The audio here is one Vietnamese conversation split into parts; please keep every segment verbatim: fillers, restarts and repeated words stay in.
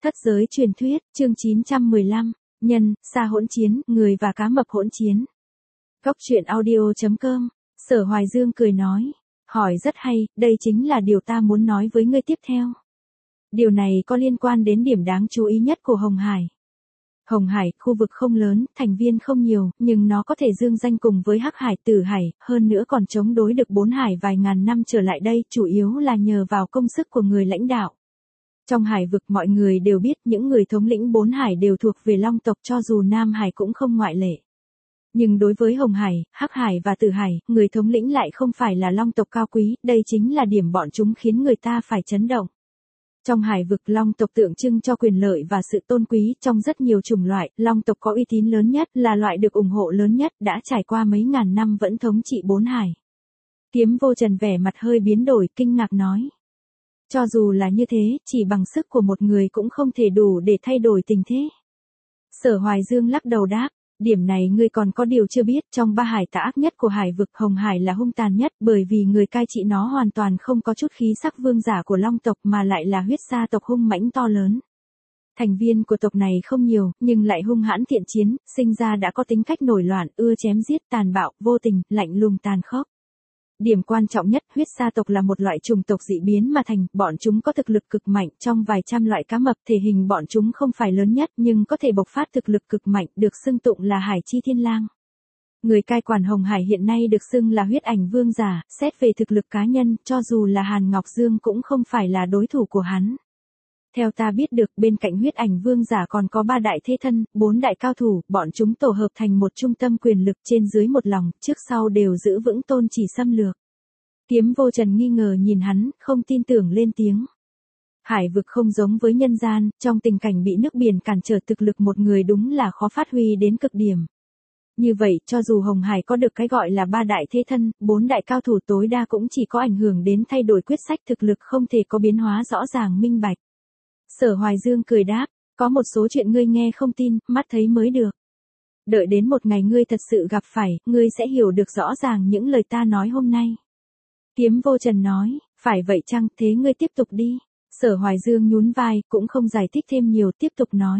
Thất giới truyền thuyết, chương chín trăm mười lăm, nhân, sa hỗn chiến, người và cá mập hỗn chiến. Góc truyện audio chấm com, Sở Hoài Dương cười nói, hỏi rất hay, đây chính là điều ta muốn nói với ngươi tiếp theo. Điều này có liên quan đến điểm đáng chú ý nhất của Hồng Hải. Hồng Hải, khu vực không lớn, thành viên không nhiều, nhưng nó có thể dương danh cùng với Hắc Hải, Tử Hải, hơn nữa còn chống đối được bốn hải vài ngàn năm trở lại đây, chủ yếu là nhờ vào công sức của người lãnh đạo. Trong hải vực mọi người đều biết những người thống lĩnh bốn hải đều thuộc về Long tộc, cho dù Nam Hải cũng không ngoại lệ. Nhưng đối với Hồng Hải, Hắc Hải và Tử Hải, người thống lĩnh lại không phải là Long tộc cao quý, đây chính là điểm bọn chúng khiến người ta phải chấn động. Trong hải vực Long tộc tượng trưng cho quyền lợi và sự tôn quý, trong rất nhiều chủng loại, Long tộc có uy tín lớn nhất, là loại được ủng hộ lớn nhất, đã trải qua mấy ngàn năm vẫn thống trị bốn hải. Kiếm Vô Trần vẻ mặt hơi biến đổi, kinh ngạc nói. Cho dù là như thế, chỉ bằng sức của một người cũng không thể đủ để thay đổi tình thế. Sở Hoài Dương lắc đầu đáp, điểm này ngươi còn có điều chưa biết, trong ba hải tà ác nhất của hải vực, Hồng Hải là hung tàn nhất, bởi vì người cai trị nó hoàn toàn không có chút khí sắc vương giả của Long tộc mà lại là huyết sa tộc hung mãnh to lớn. Thành viên của tộc này không nhiều, nhưng lại hung hãn thiện chiến, sinh ra đã có tính cách nổi loạn, ưa chém giết, tàn bạo, vô tình, lạnh lùng tàn khốc. Điểm quan trọng nhất, huyết sa tộc là một loại chủng tộc dị biến mà thành, bọn chúng có thực lực cực mạnh, trong vài trăm loại cá mập, thể hình bọn chúng không phải lớn nhất nhưng có thể bộc phát thực lực cực mạnh, được xưng tụng là Hải Chi Thiên Lang. Người cai quản Hồng Hải hiện nay được xưng là huyết ảnh vương giả, xét về thực lực cá nhân, cho dù là Hàn Ngọc Dương cũng không phải là đối thủ của hắn. Theo ta biết được, bên cạnh huyết ảnh vương giả còn có ba đại thế thân, bốn đại cao thủ, bọn chúng tổ hợp thành một trung tâm quyền lực, trên dưới một lòng, trước sau đều giữ vững tôn chỉ xâm lược. Kiếm Vô Trần nghi ngờ nhìn hắn, không tin tưởng lên tiếng. Hải vực không giống với nhân gian, trong tình cảnh bị nước biển cản trở, thực lực một người đúng là khó phát huy đến cực điểm. Như vậy, cho dù Hồng Hải có được cái gọi là ba đại thế thân, bốn đại cao thủ, tối đa cũng chỉ có ảnh hưởng đến thay đổi quyết sách, thực lực không thể có biến hóa rõ ràng minh bạch. Sở Hoài Dương cười đáp, có một số chuyện ngươi nghe không tin, mắt thấy mới được. Đợi đến một ngày ngươi thật sự gặp phải, ngươi sẽ hiểu được rõ ràng những lời ta nói hôm nay. Kiếm Vô Trần nói, phải vậy chăng, thế ngươi tiếp tục đi. Sở Hoài Dương nhún vai, cũng không giải thích thêm nhiều, tiếp tục nói.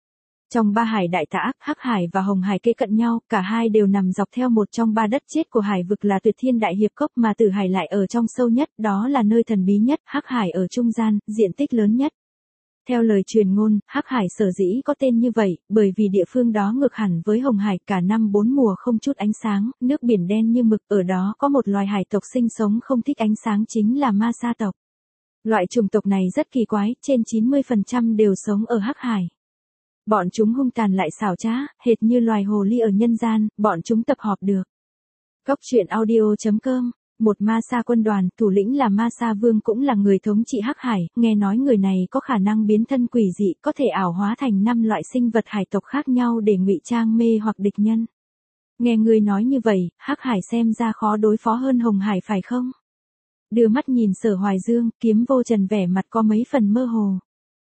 Trong ba hải đại tà ác, Hắc Hải và Hồng Hải kề cận nhau, cả hai đều nằm dọc theo một trong ba đất chết của hải vực là Tuyệt Thiên Đại Hiệp Cốc, mà Tử Hải lại ở trong sâu nhất, đó là nơi thần bí nhất, Hắc Hải ở trung gian, diện tích lớn nhất. Theo lời truyền ngôn, Hắc Hải sở dĩ có tên như vậy, bởi vì địa phương đó ngược hẳn với Hồng Hải, cả năm bốn mùa không chút ánh sáng, nước biển đen như mực, ở đó có một loài hải tộc sinh sống không thích ánh sáng, chính là ma sa tộc. Loại chủng tộc này rất kỳ quái, trên chín mươi phần trăm đều sống ở Hắc Hải. Bọn chúng hung tàn lại xảo trá, hệt như loài hồ ly ở nhân gian, bọn chúng tập hợp được. Góc truyện audio chấm com. Một ma sa quân đoàn, thủ lĩnh là Ma Sa Vương, cũng là người thống trị Hắc Hải, nghe nói người này có khả năng biến thân quỷ dị, có thể ảo hóa thành năm loại sinh vật hải tộc khác nhau để ngụy trang mê hoặc địch nhân. Nghe người nói như vậy, Hắc Hải xem ra khó đối phó hơn Hồng Hải phải không? Đưa mắt nhìn Sở Hoài Dương, Kiếm Vô Trần vẻ mặt có mấy phần mơ hồ.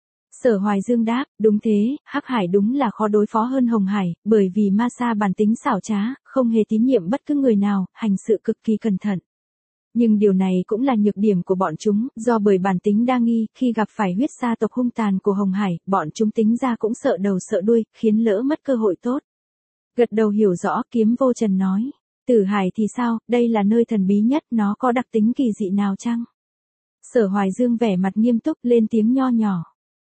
Sở Hoài Dương đáp, đúng thế, Hắc Hải đúng là khó đối phó hơn Hồng Hải, bởi vì ma sa bản tính xảo trá, không hề tín nhiệm bất cứ người nào, hành sự cực kỳ cẩn thận. Nhưng điều này cũng là nhược điểm của bọn chúng, do bởi bản tính đa nghi, khi gặp phải huyết sa tộc hung tàn của Hồng Hải, bọn chúng tính ra cũng sợ đầu sợ đuôi, khiến lỡ mất cơ hội tốt. Gật đầu hiểu rõ, Kiếm Vô Trần nói, Tử Hải thì sao, đây là nơi thần bí nhất, nó có đặc tính kỳ dị nào chăng? Sở Hoài Dương vẻ mặt nghiêm túc, lên tiếng nho nhỏ.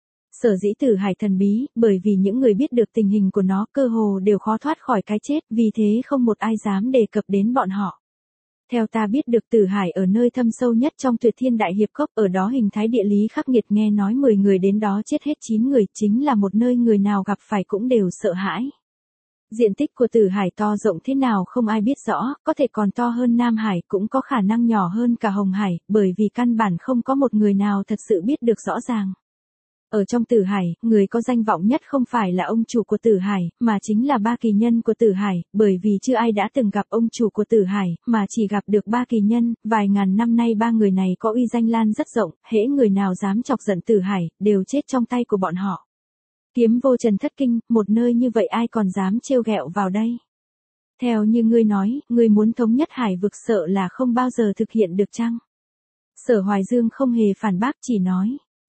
Sở dĩ Tử Hải thần bí, bởi vì những người biết được tình hình của nó, cơ hồ đều khó thoát khỏi cái chết, vì thế không một ai dám đề cập đến bọn họ. Theo ta biết được, Tử Hải ở nơi thâm sâu nhất trong Tuyệt Thiên Đại Hiệp Cốc, ở đó hình thái địa lý khắc nghiệt, nghe nói mười người đến đó chết hết chín người, chính là một nơi người nào gặp phải cũng đều sợ hãi. Diện tích của Tử Hải to rộng thế nào không ai biết rõ, có thể còn to hơn Nam Hải, cũng có khả năng nhỏ hơn cả Hồng Hải, bởi vì căn bản không có một người nào thật sự biết được rõ ràng. Ở trong Tử Hải, người có danh vọng nhất không phải là ông chủ của Tử Hải, mà chính là ba kỳ nhân của Tử Hải, bởi vì chưa ai đã từng gặp ông chủ của Tử Hải, mà chỉ gặp được ba kỳ nhân, vài ngàn năm nay ba người này có uy danh lan rất rộng, hễ người nào dám chọc giận Tử Hải, đều chết trong tay của bọn họ. Kiếm Vô Trần thất kinh, một nơi như vậy ai còn dám trêu ghẹo vào đây? Theo như ngươi nói, ngươi muốn thống nhất hải vực, sợ là không bao giờ thực hiện được chăng? Sở Hoài Dương không hề phản bác, chỉ nói.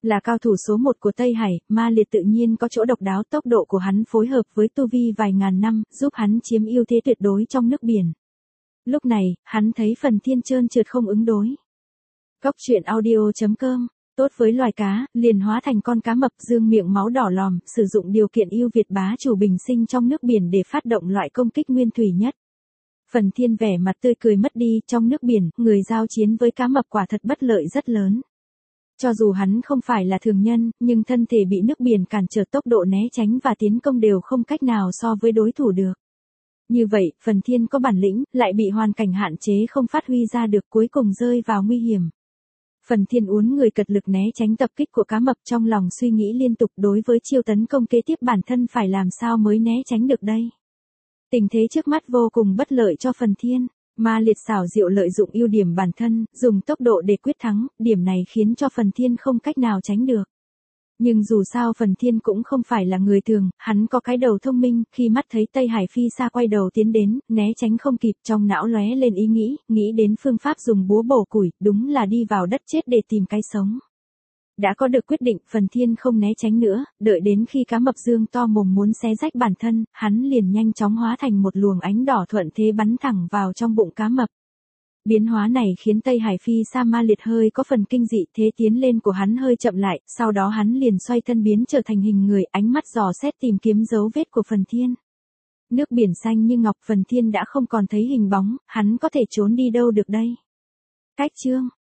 Là cao thủ số một của Tây Hải, Ma Liệt tự nhiên có chỗ độc đáo, tốc độ của hắn phối hợp với tu vi vài ngàn năm, giúp hắn chiếm ưu thế tuyệt đối trong nước biển. Lúc này, hắn thấy Phần Thiên trơn trượt không ứng đối. Góc truyện audio chấm com, tốt với loài cá, liền hóa thành con cá mập dương miệng máu đỏ lòm, sử dụng điều kiện ưu việt bá chủ bình sinh trong nước biển để phát động loại công kích nguyên thủy nhất. Phần Thiên vẻ mặt tươi cười mất đi, trong nước biển, người giao chiến với cá mập quả thật bất lợi rất lớn. Cho dù hắn không phải là thường nhân, nhưng thân thể bị nước biển cản trở, tốc độ né tránh và tiến công đều không cách nào so với đối thủ được. Như vậy, Phần Thiên có bản lĩnh, lại bị hoàn cảnh hạn chế không phát huy ra được, cuối cùng rơi vào nguy hiểm. Phần Thiên uốn người cật lực né tránh tập kích của cá mập, trong lòng suy nghĩ liên tục đối với chiêu tấn công kế tiếp bản thân phải làm sao mới né tránh được đây. Tình thế trước mắt vô cùng bất lợi cho Phần Thiên. Ma Liệt xảo diệu lợi dụng ưu điểm bản thân, dùng tốc độ để quyết thắng, điểm này khiến cho Phần Thiên không cách nào tránh được. Nhưng dù sao Phần Thiên cũng không phải là người thường, hắn có cái đầu thông minh, khi mắt thấy Tây Hải Phi xa quay đầu tiến đến, né tránh không kịp, trong não lóe lên ý nghĩ, nghĩ đến phương pháp dùng búa bổ củi, đúng là đi vào đất chết để tìm cái sống. Đã có được quyết định, Phần Thiên không né tránh nữa, đợi đến khi cá mập dương to mồm muốn xé rách bản thân, hắn liền nhanh chóng hóa thành một luồng ánh đỏ thuận thế bắn thẳng vào trong bụng cá mập. Biến hóa này khiến Tây Hải Phi sa Ma Liệt hơi có phần kinh dị, thế tiến lên của hắn hơi chậm lại, sau đó hắn liền xoay thân biến trở thành hình người, ánh mắt dò xét tìm kiếm dấu vết của Phần Thiên. Nước biển xanh như ngọc, Phần Thiên đã không còn thấy hình bóng, hắn có thể trốn đi đâu được đây? Cách chương